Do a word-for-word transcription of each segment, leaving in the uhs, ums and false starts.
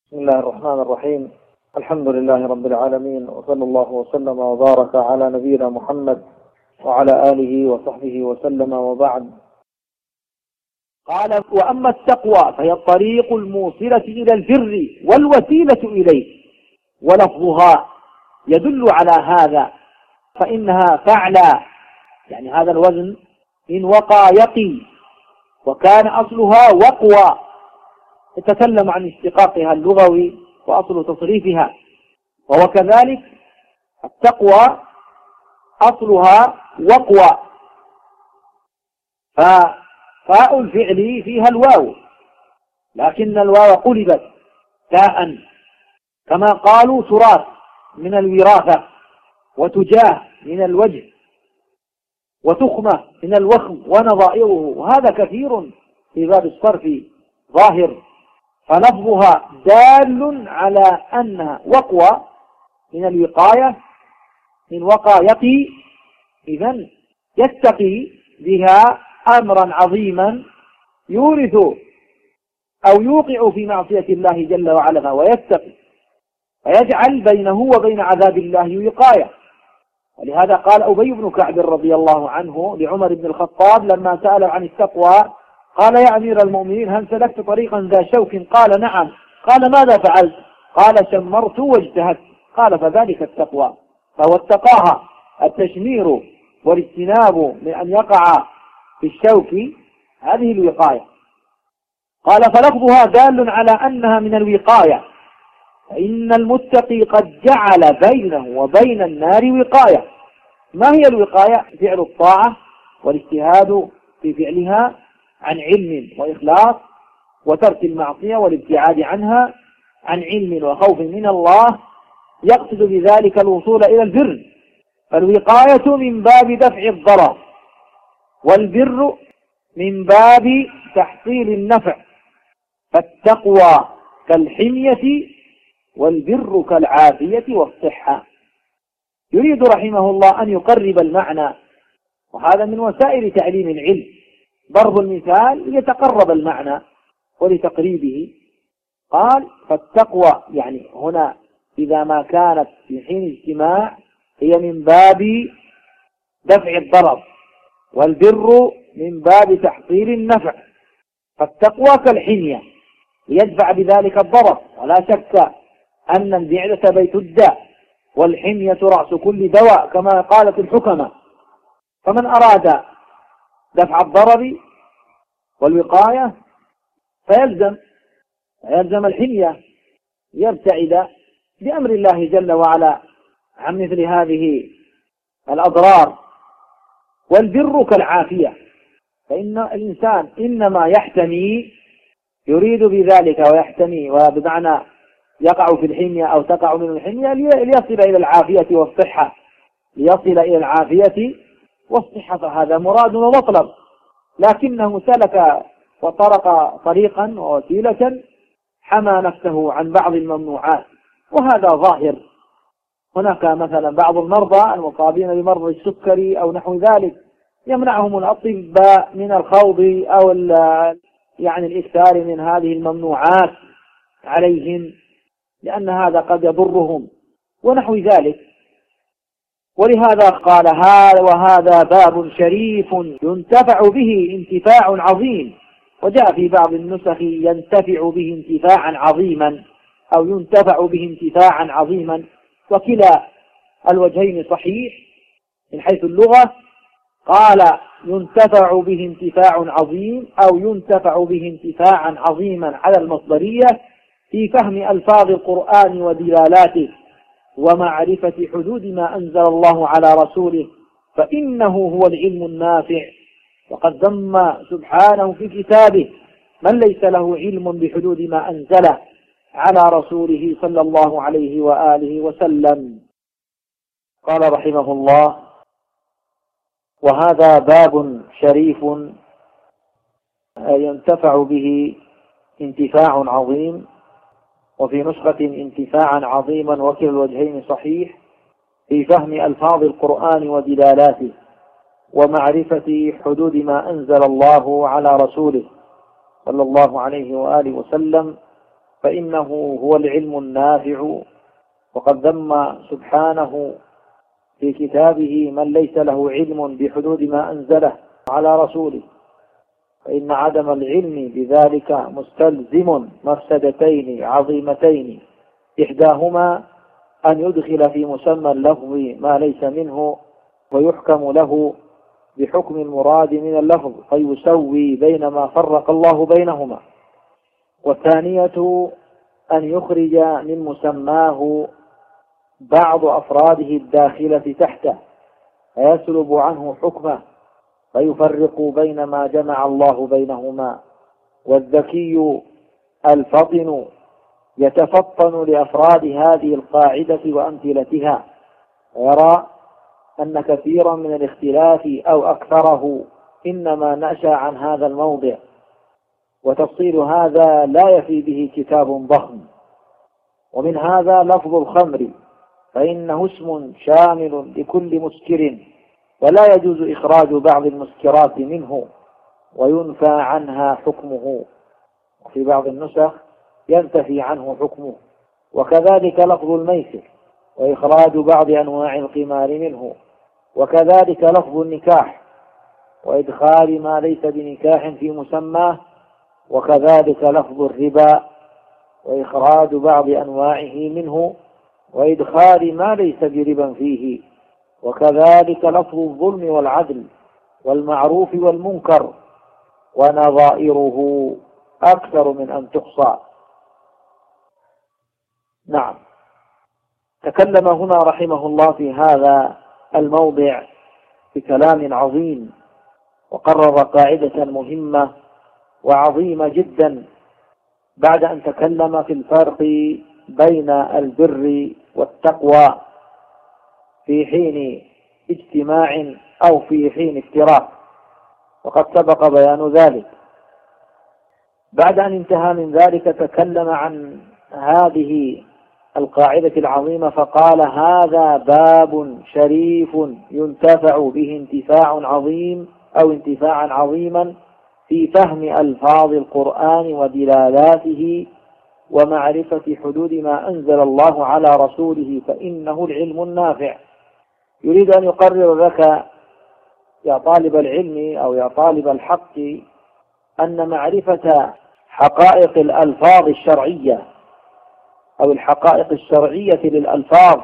بسم الله الرحمن الرحيم. الحمد لله رب العالمين، وصلى الله وسلم وبارك على نبينا محمد وعلى آله وصحبه وسلم، وبعد. قال: وأما التقوى فهي الطريق الموصلة إلى البر والوسيلة إليه، ولفظها يدل على هذا، فإنها فعلى، يعني هذا الوزن إن وقى يقي، وكان أصلها وقوى. يتكلم عن اشتقاقها اللغوي وأصل تصريفها، وهو كذلك التقوى أصلها وقوى، فاء الفعل فيها الواو، لكن الواو قلبت تاء، كما قالوا تراث من الوراثة، وتجاه من الوجه، وتخمة من الوخم ونظائره، وهذا كثير في باب الصرف ظاهر. فلفظها دال على أنها وقوى من الوقاية، من وقى يقي، إذن يتقي بها أمرا عظيما يورث أو يوقع في معصية الله جل وعلا، ويتقي فيجعل بينه وبين عذاب الله وقاية. ولهذا قال أبي بن كعب رضي الله عنه لعمر بن الخطاب لما سأل عن التقوى، قال: يا أمير المؤمنين، هل سلكت طريقا ذا شوك؟ قال: نعم. قال: ماذا فعلت؟ قال: شمرت واجتهدت. قال: فذلك التقوى. فهو اتقاها التشمير والاجتناب من أن يقع في الشوك، هذه الوقاية. قال: فلفظها دال على أنها من الوقاية، فإن المتقي قد جعل بينه وبين النار وقاية. ما هي الوقاية؟ فعل الطاعة والاجتهاد في فعلها عن علم وإخلاص، وترك المعصية والابتعاد عنها عن علم وخوف من الله، يقصد بذلك الوصول إلى البر. فالوقاية من باب دفع الضرر، والبر من باب تحصيل النفع. فالتقوى كالحمية، والبر كالعافية والصحة. يريد رحمه الله أن يقرب المعنى، وهذا من وسائل تعليم العلم، ضرب المثال ليتقرب المعنى ولتقريبه. قال: فالتقوى يعني هنا إذا ما كانت في حين اجتماع هي من باب دفع الضرر، والبر من باب تحصيل النفع. فالتقوى كالحمية يدفع بذلك الضرر، ولا شك أن البعدة بيت الداء، والحمية رأس كل دواء كما قالت الحكمة. فمن أراد دفع الضرر والوقاية فيلزم فيلزم الحمية، يبتعد بأمر الله جل وعلا عن مثل هذه الأضرار. والبر كالعافية، فإن الإنسان إنما يحتمي، يريد بذلك ويحتمي، وبمعنى يقع في الحمية أو تقع من الحمية ليصل إلى العافية والصحة، ليصل إلى العافية والصحة، فهذا مراد ومطلب. لكنه سلك وطرق طريقا ووسيلة حمى نفسه عن بعض الممنوعات، وهذا ظاهر. هناك مثلا بعض المرضى المصابين بمرض السكري أو نحو ذلك، يمنعهم الأطباء من الخوض أو يعني الإكثار من هذه الممنوعات عليهم، لأن هذا قد يضرهم ونحو ذلك. ولهذا قال: هذا وهذا باب شريف ينتفع به انتفاع عظيم. وجاء في بعض النسخ ينتفع به انتفاعا عظيما، أو ينتفع به انتفاعا عظيما، وكلا الوجهين صحيح من حيث اللغة. قال: ينتفع به انتفاع عظيم، أو ينتفع به انتفاعا عظيما على المصدرية في فهم ألفاظ القرآن ودلالاته، ومعرفة حدود ما أنزل الله على رسوله، فإنه هو العلم النافع. وقد ذم سبحانه في كتابه من ليس له علم بحدود ما أنزل على رسوله صلى الله عليه وآله وسلم. قال رحمه الله: وهذا باب شريف ينتفع به انتفاع عظيم، وفي نسخة انتفاعا عظيما، وكلا الوجهين صحيح في فهم ألفاظ القرآن ودلالاته، ومعرفة حدود ما أنزل الله على رسوله صلى الله عليه وآله وسلم، فإنه هو العلم النافع. وقد ذم سبحانه في كتابه من ليس له علم بحدود ما أنزله على رسوله، فإن عدم العلم بذلك مستلزم مفسدتين عظيمتين، إحداهما أن يدخل في مسمى اللفظ ما ليس منه ويحكم له بحكم المراد من اللفظ فيسوي بين ما فرق الله بينهما، والثانية أن يخرج من مسماه بعض أفراده الداخلة تحته فيسلب عنه حكمه فيفرق بين ما جمع الله بينهما. والذكي الفطن يتفطن لأفراد هذه القاعدة وأمثلتها، ويرى أن كثيرا من الاختلاف أو أكثره إنما نشأ عن هذا الموضع، وتفصيل هذا لا يفي به كتاب ضخم. ومن هذا لفظ الخمر، فإنه اسم شامل لكل مسكر، ولا يجوز إخراج بعض المسكرات منه وينفى عنها حكمه، وفي بعض النسخ ينتفي عنه حكمه. وكذلك لفظ الميسر وإخراج بعض أنواع القمار منه، وكذلك لفظ النكاح وإدخال ما ليس بنكاح في مسماه، وكذلك لفظ الربا وإخراج بعض أنواعه منه وإدخال ما ليس بربا فيه، وكذلك لفظ الظلم والعدل والمعروف والمنكر، ونظائره أكثر من أن تحصى. نعم، تكلم هنا رحمه الله في هذا الموضع بكلام عظيم، وقرر قاعدة مهمة وعظيمة جدا بعد أن تكلم في الفرق بين البر والتقوى في حين اجتماع أو في حين افتراق، وقد سبق بيان ذلك. بعد أن انتهى من ذلك تكلم عن هذه القاعدة العظيمة فقال: هذا باب شريف ينتفع به انتفاع عظيم أو انتفاعا عظيما في فهم ألفاظ القرآن ودلالاته ومعرفة حدود ما أنزل الله على رسوله، فإنه العلم النافع. يريد أن يقرر لك يا طالب العلم أو يا طالب الحق أن معرفة حقائق الألفاظ الشرعية أو الحقائق الشرعية للألفاظ،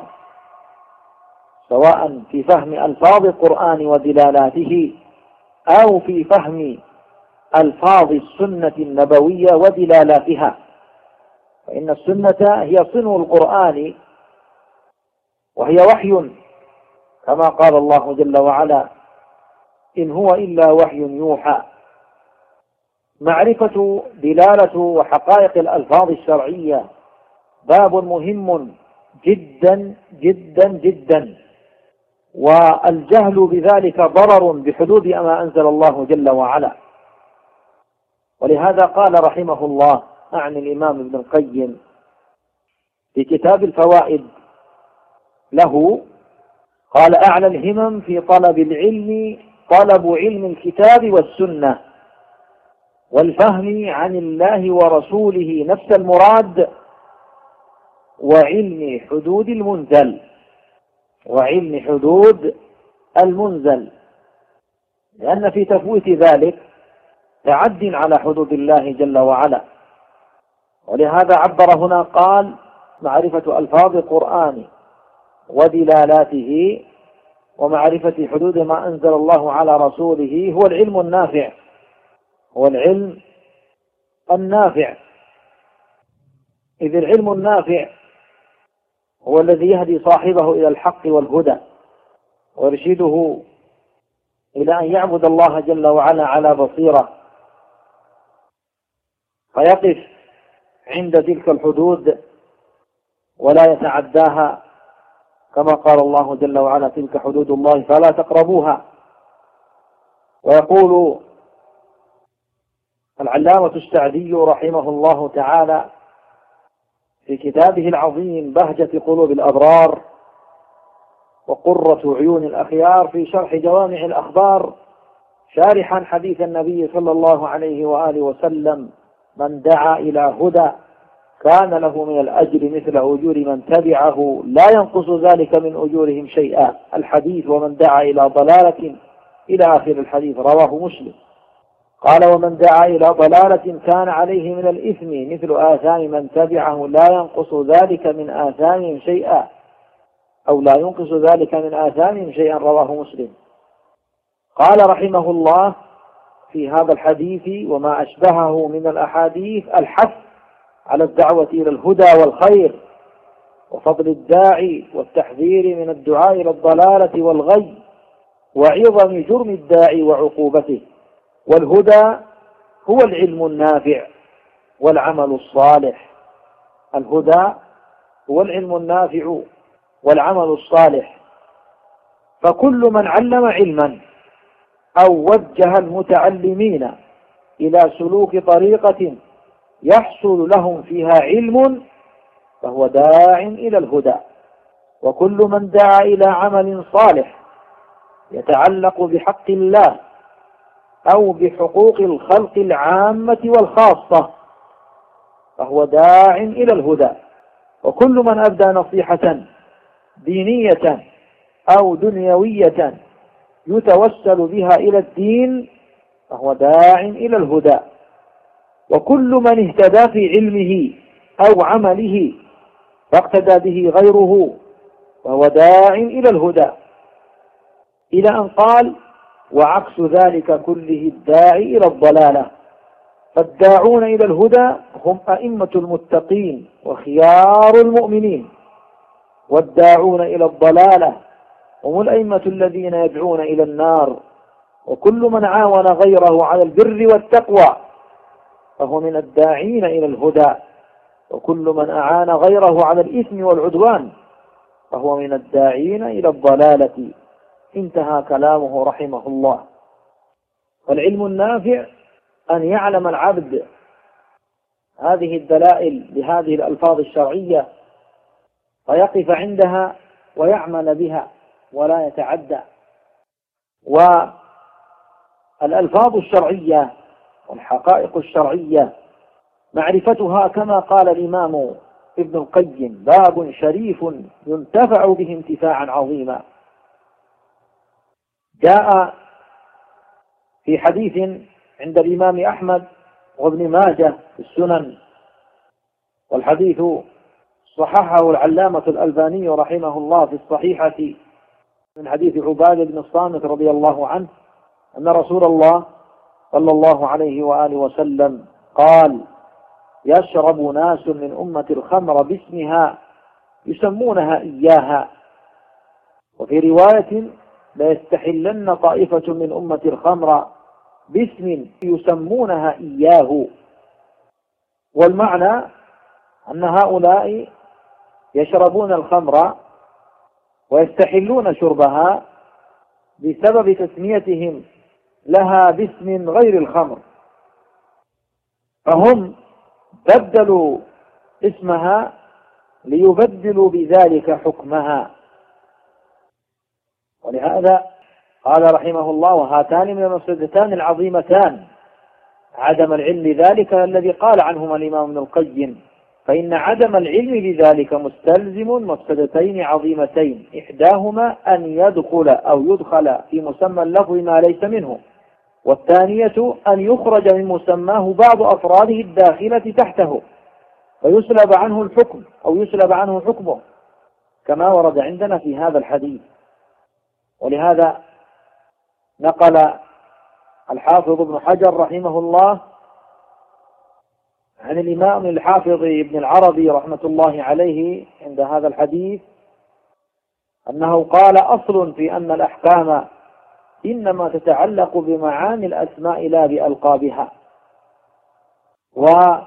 سواء في فهم ألفاظ القرآن ودلالاته أو في فهم ألفاظ السنة النبوية ودلالاتها، فإن السنة هي صنو القرآن وهي وحي، كما قال الله جل وعلا: إن هو إلا وحي يوحى. معرفة دلالة وحقائق الألفاظ الشرعية باب مهم جدا جدا جدا، والجهل بذلك ضرر بحدود ما أنزل الله جل وعلا. ولهذا قال رحمه الله عن الإمام ابن القيم في كتاب الفوائد له، قال: أعلى الهمم في طلب العلم طلب علم الكتاب والسنة والفهم عن الله ورسوله نفس المراد، وعلم حدود المنزل وعلم حدود المنزل لأن في تفويت ذلك تعد على حدود الله جل وعلا. ولهذا عبر هنا قال: معرفة ألفاظ القرآن ودلالاته ومعرفة حدود ما أنزل الله على رسوله هو العلم النافع، هو العلم النافع. إذ العلم النافع هو الذي يهدي صاحبه إلى الحق والهدى ويرشده إلى أن يعبد الله جل وعلا على بصيرة، فيقف عند تلك الحدود ولا يتعداها، كما قال الله جل وعلا: تلك حدود الله فلا تقربوها. ويقول العلامة السعدي رحمه الله تعالى في كتابه العظيم بهجة قلوب الأبرار وقرة عيون الأخيار في شرح جوامع الأخبار، شارحا حديث النبي صلى الله عليه وآله وسلم: من دعا إلى هدى كان له من الأجر مثل أجور من تبعه لا ينقص ذلك من أجورهم شيئا. الحديث ومن دعا إلى ضلالة إلى آخر الحديث، رواه مسلم. قال ومن دعا إلى ضلالة كان عليه من الإثم مثل آثام من تبعه لا ينقص ذلك من آثامهم شيئا، أو لا ينقص ذلك من آثامهم شيئا، رواه مسلم. قال رحمه الله في هذا الحديث وما أشبهه من الأحاديث الحث على الدعوة إلى الهدى والخير وفضل الداعي والتحذير من الدعاء إلى الضلالة والغي وعظم جرم الداعي وعقوبته. والهدى هو العلم النافع والعمل الصالح. الهدى هو العلم النافع والعمل الصالح. فكل من علم علما أو وجه المتعلمين إلى سلوك طريقة يحصل لهم فيها علم فهو داع إلى الهدى. وكل من دعا إلى عمل صالح يتعلق بحق الله أو بحقوق الخلق العامة والخاصة فهو داع إلى الهدى. وكل من أبدى نصيحة دينية أو دنيوية يتوسل بها إلى الدين فهو داع إلى الهدى. وكل من اهتدى في علمه أو عمله فاقتدى به غيره فهو داع إلى الهدى، إلى أن قال وعكس ذلك كله الداعي إلى الضلالة. فالداعون إلى الهدى هم أئمة المتقين وخيار المؤمنين، والداعون إلى الضلالة هم الأئمة الذين يدعون إلى النار. وكل من عاون غيره على البر والتقوى فهو من الداعين إلى الهدى، وكل من أعان غيره على الإثم والعدوان فهو من الداعين إلى الضلالة. انتهى كلامه رحمه الله. والعلم النافع أن يعلم العبد هذه الدلائل بهذه الألفاظ الشرعية فيقف عندها ويعمل بها ولا يتعدى. والألفاظ الشرعية والحقائق الشرعية معرفتها كما قال الإمام ابن القيم باب شريف ينتفع به انتفاعا عظيما. جاء في حديث عند الإمام أحمد وابن ماجه في السنن، والحديث صححه العلامة الألباني رحمه الله في الصحيحة من حديث عبادة بن الصامت رضي الله عنه أن رسول الله صلى الله عليه وآله وسلم قال يشرب ناس من أمة الخمر باسمها يسمونها إياها، وفي رواية لا يستحلن طائفة من أمة الخمر باسم يسمونها إياه. والمعنى أن هؤلاء يشربون الخمر ويستحلون شربها بسبب تسميتهم لها باسم غير الخمر، فهم بدلوا اسمها ليبدلوا بذلك حكمها. ولهذا قال رحمه الله وهاتان من المفسدتان العظيمتان عدم العلم لذلك الذي قال عنهما الإمام ابن القيم، فإن عدم العلم لذلك مستلزم مفسدتين عظيمتين، إحداهما أن يدخل أو يدخل في مسمى اللفظ ما ليس منه، والثانية أن يخرج من مسماه بعض أفراده الداخلة تحته فيسلب عنه الحكم أو يسلب عنه حكمه كما ورد عندنا في هذا الحديث. ولهذا نقل الحافظ ابن حجر رحمه الله عن الإمام الحافظ ابن العربي رحمة الله عليه عند هذا الحديث أنه قال أصل في أن الأحكام إنما تتعلق بمعاني الأسماء لا بألقابها. وهذه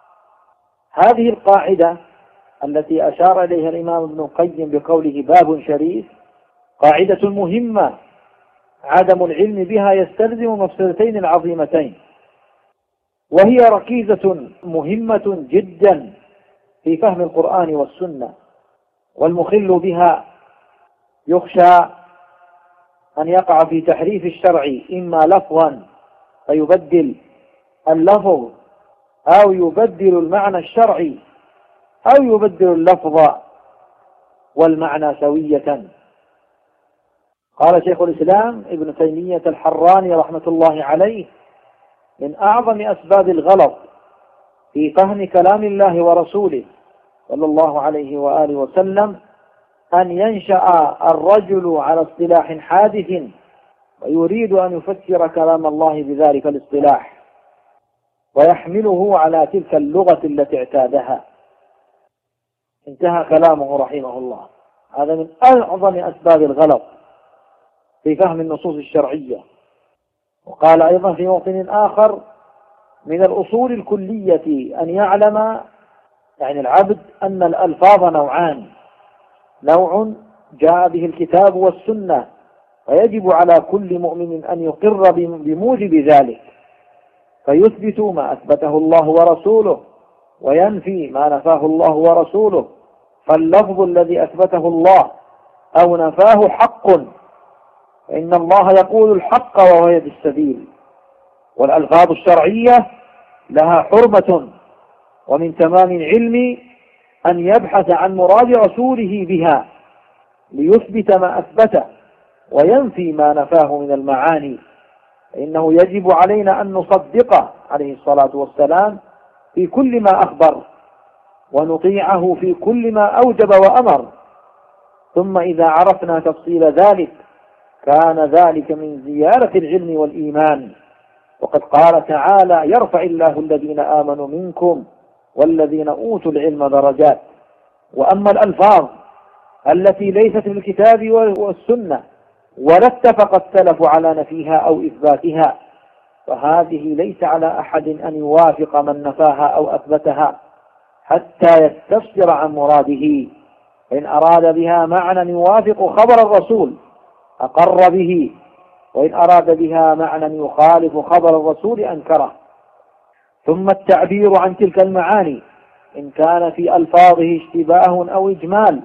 القاعدة التي أشار إليها الإمام ابن القيم بقوله باب شريف قاعدة مهمة عدم العلم بها يستلزم مفسدتين العظيمتين، وهي ركيزة مهمة جدا في فهم القرآن والسنة، والمخل بها يخشى أن يقع في تحريف الشرع إما لفظا فيبدل اللفظ أو يبدل المعنى الشرعي أو يبدل اللفظ والمعنى سوية. قال شيخ الإسلام ابن تيمية الحراني رحمة الله عليه: من أعظم أسباب الغلط في فهم كلام الله ورسوله صلى الله عليه وآله وسلم أن ينشأ الرجل على اصطلاح حادث ويريد أن يفسر كلام الله بذلك الاصطلاح ويحمله على تلك اللغة التي اعتادها. انتهى كلامه رحمه الله. هذا من أعظم أسباب الغلط في فهم النصوص الشرعية. وقال أيضا في موطن آخر: من الأصول الكلية أن يعلم يعني العبد أن الألفاظ نوعان: نوع جاء به الكتاب والسنة، فيجب على كل مؤمن أن يقر بموجب ذلك فيثبت ما أثبته الله ورسوله وينفي ما نفاه الله ورسوله. فاللفظ الذي أثبته الله أو نفاه حق، فإن الله يقول الحق وهو يهدي السبيل. والألفاظ الشرعية لها حرمة، ومن تمام العلم أن يبحث عن مراد رسوله بها ليثبت ما أثبته وينفي ما نفاه من المعاني. فإنه يجب علينا أن نصدقه عليه الصلاة والسلام في كل ما أخبر، ونطيعه في كل ما أوجب وأمر. ثم إذا عرفنا تفصيل ذلك كان ذلك من زيادة العلم والإيمان. وقد قال تعالى: يرفع الله الذين آمنوا منكم والذين أوتوا العلم درجات. وأما الألفاظ التي ليست في الكتاب والسنة ولا اتفق السلف على نفيها أو إثباتها، فهذه ليس على أحد أن يوافق من نفاها أو أثبتها حتى يستفسر عن مراده. فإن أراد بها معنى يوافق خبر الرسول أقر به، وإن أراد بها معنى يخالف خبر الرسول أنكره. ثم التعبير عن تلك المعاني إن كان في ألفاظه اشتباه أو إجمال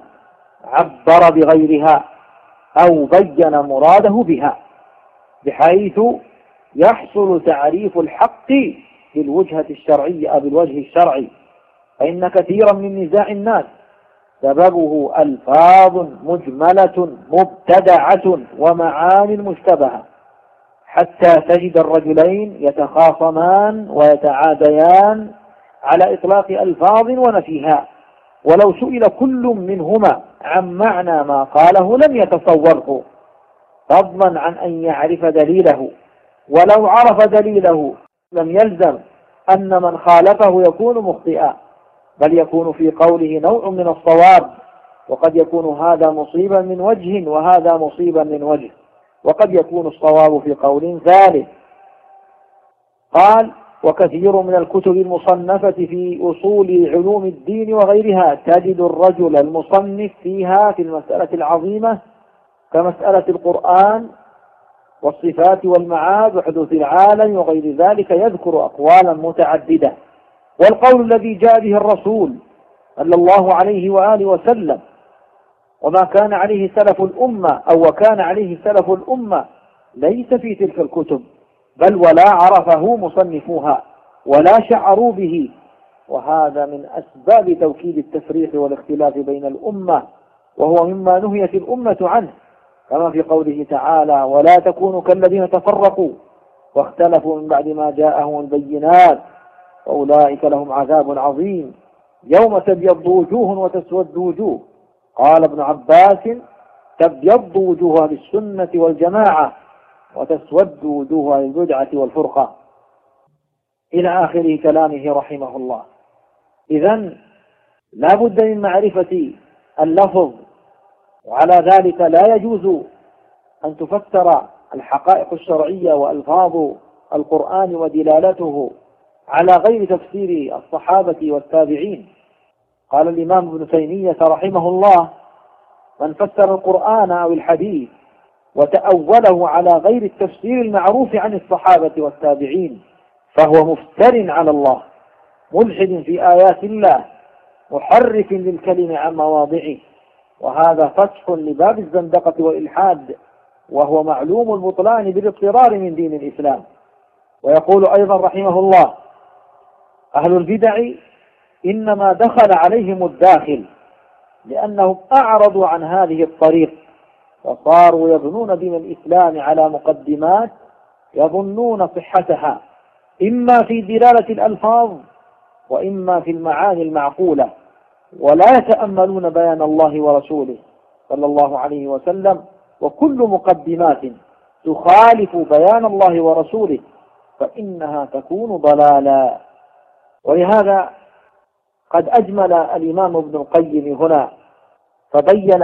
عبر بغيرها أو بين مراده بها، بحيث يحصل تعريف الحق بالوجهة الشرعية أو بالوجه الشرعي. فإن كثيرا من نزاع الناس سببه ألفاظ مجملة مبتدعة ومعاني مشتبهة، حتى تجد الرجلين يتخاصمان ويتعاديان على إطلاق ألفاظ ونفيها، ولو سئل كل منهما عن معنى ما قاله لم يتصوره، فضلا عن أن يعرف دليله. ولو عرف دليله لم يلزم أن من خالفه يكون مخطئا، بل يكون في قوله نوع من الصواب، وقد يكون هذا مصيبا من وجه وهذا مصيبا من وجه، وقد يكون الصواب في قول ثالث. قال: وكثير من الكتب المصنفة في أصول علوم الدين وغيرها تجد الرجل المصنف فيها في المسألة العظيمة كمسألة القرآن والصفات والمعاد وحدوث العالم وغير ذلك يذكر أقوالا متعددة. والقول الذي جاء به الرسول صلى الله عليه وآله وسلم وما كان عليه سلف الأمة أو وكان عليه سلف الأمة ليس في تلك الكتب، بل ولا عرفه مصنفوها ولا شعروا به. وهذا من أسباب توكيد التفريق والاختلاف بين الأمة، وهو مما نهيت الأمة عنه، كما في قوله تعالى: ولا تكونوا كالذين تفرقوا واختلفوا من بعد ما جاءهم البينات وأولئك لهم عذاب عظيم يوم تبيض وجوه وتسود وجوه. قال ابن عباس: تبيض وجوه للسنة والجماعة وتسود وجوه للبدعة والفرقة، إلى آخر كلامه رحمه الله. إذن لا بد من معرفة اللفظ، وعلى ذلك لا يجوز أن تفسر الحقائق الشرعية وألفاظ القرآن ودلالته على غير تفسير الصحابة والتابعين. قال الإمام ابن تيمية رحمه الله: من فسر القرآن أو الحديث وتأوله على غير التفسير المعروف عن الصحابة والتابعين فهو مفتر على الله، ملحد في آيات الله، محرف للكلم عن مواضعه. وهذا فتح لباب الزندقة والإلحاد، وهو معلوم البطلان بالاضطرار من دين الإسلام. ويقول أيضا رحمه الله: أهل البدع إنما دخل عليهم الداخل لأنهم أعرضوا عن هذه الطريق وصاروا يبنون دين الإسلام على مقدمات يظنون صحتها إما في دلالة الألفاظ وإما في المعاني المعقولة، ولا يتأملون بيان الله ورسوله صلى الله عليه وسلم، وكل مقدمات تخالف بيان الله ورسوله فإنها تكون ضلالا. ولهذا قد أجمل الإمام ابن القيم هنا فبين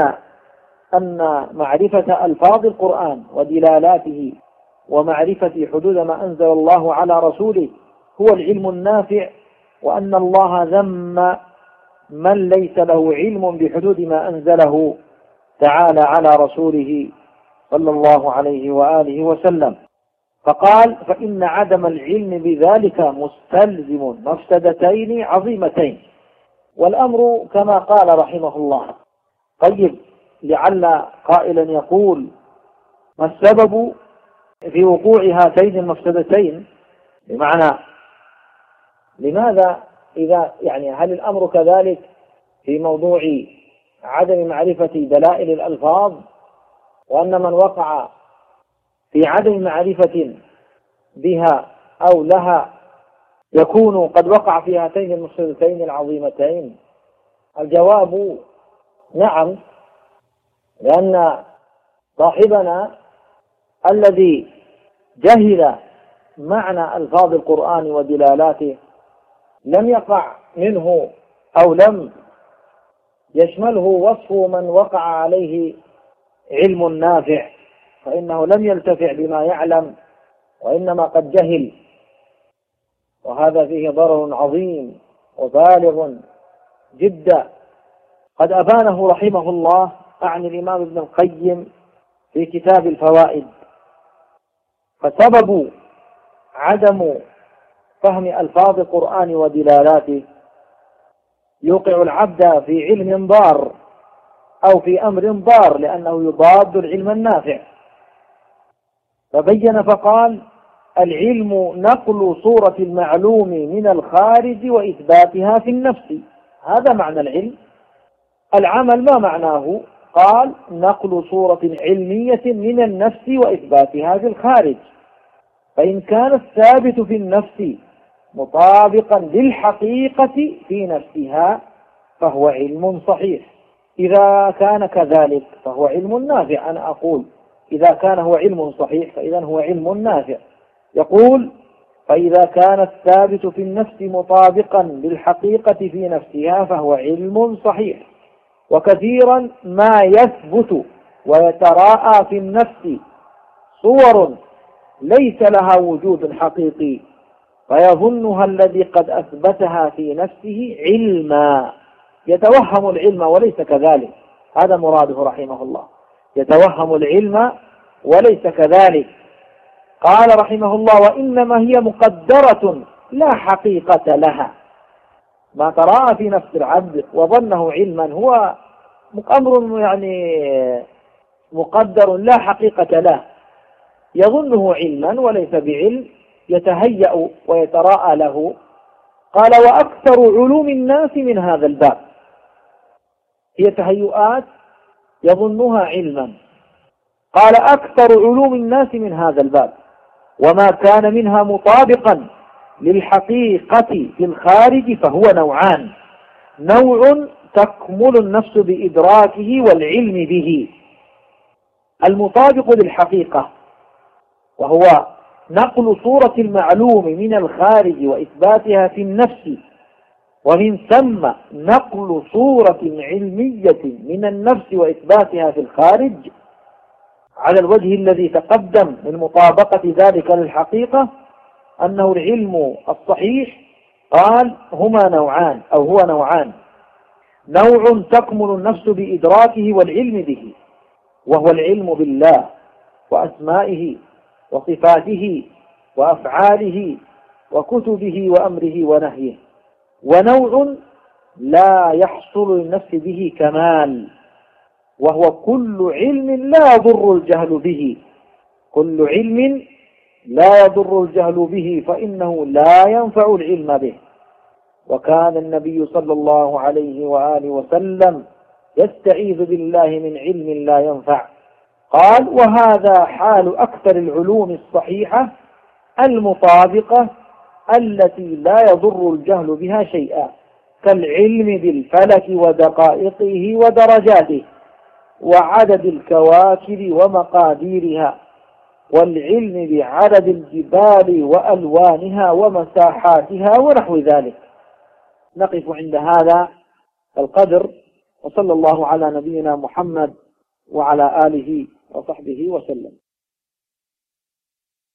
أن معرفة ألفاظ القرآن ودلالاته ومعرفة حدود ما أنزل الله على رسوله هو العلم النافع، وأن الله ذم من ليس له علم بحدود ما أنزله تعالى على رسوله صلى الله عليه وآله وسلم. فقال: فإن عدم العلم بذلك مستلزم مفسدتين عظيمتين. والأمر كما قال رحمه الله. طيب، لعل قائلا يقول: ما السبب في وقوع هاتين المفسدتين؟ بمعنى لماذا إذا يعني هل الأمر كذلك في موضوع عدم معرفة دلائل الألفاظ، وأن من وقع في عدم معرفة بها أو لها يكون قد وقع في هاتين المفسدتين العظيمتين؟ الجواب نعم، لأن صاحبنا الذي جهل معنى ألفاظ القرآن ودلالاته لم يقع منه أو لم يشمله وصف من وقع عليه علم نافع، فإنه لم يلتفع بما يعلم وإنما قد جهل، وهذا فيه ضرر عظيم وبالغ جدا قد أبانه رحمه الله عن الإمام ابن القيم في كتاب الفوائد. فسبب عدم فهم ألفاظ القرآن ودلالاته يوقع العبد في علم ضار أو في أمر ضار، لأنه يضاد العلم النافع. فبين فقال: العلم نقل صورة المعلوم من الخارج وإثباتها في النفس. هذا معنى العلم. العمل ما معناه؟ قال: نقل صورة علمية من النفس وإثباتها في الخارج. فإن كان الثابت في النفس مطابقا للحقيقة في نفسها فهو علم صحيح. إذا كان كذلك فهو علم نافع. أنا أقول إذا كان هو علم صحيح فإذا هو علم نافع. يقول: فإذا كان الثابت في النفس مطابقا للحقيقة في نفسها فهو علم صحيح. وكثيرا ما يثبت ويتراءى في النفس صور ليس لها وجود حقيقي فيظنها الذي قد أثبتها في نفسه علما، يتوهم العلم وليس كذلك. هذا مراده رحمه الله، يتوهم العلم وليس كذلك. قال رحمه الله: وإنما هي مقدرة لا حقيقة لها. ما تراءى في نفس العبد وظنه علما هو أمر يعني مقدر لا حقيقة له، يظنه علما وليس بعلم، يتهيأ ويتراءى له. قال: وأكثر علوم الناس من هذا الباب. هي تهيؤات يظنها علما. قال: أكثر علوم الناس من هذا الباب، وما كان منها مطابقا للحقيقة في الخارج فهو نوعان: نوع تكمل النفس بإدراكه والعلم به، المطابق للحقيقة، وهو نقل صورة المعلوم من الخارج وإثباتها في النفس، ومن ثم نقل صورة علمية من النفس وإثباتها في الخارج على الوجه الذي تقدم من مطابقة ذلك للحقيقة. أنه العلم الصحيح قال هما نوعان أو هو نوعان: نوع تكمل النفس بإدراكه والعلم به، وهو العلم بالله وأسمائه وصفاته وأفعاله وكتبه وأمره ونهيه. ونوع لا يحصل للنفس به كمال، وهو كل علم لا يضر الجهل به. كل علم لا يضر الجهل به فإنه لا ينفع العلم به. وكان النبي صلى الله عليه وآله وسلم يستعيذ بالله من علم لا ينفع. قال: وهذا حال أكثر العلوم الصحيحة المطابقة التي لا يضر الجهل بها شيئا، كالعلم بالفلك ودقائقه ودرجاته وعدد الكواكب ومقاديرها، والعلم بعدد الجبال وألوانها ومساحاتها ونحو ذلك. نقف عند هذا القدر، وصلى الله على نبينا محمد وعلى آله وصحبه وسلم.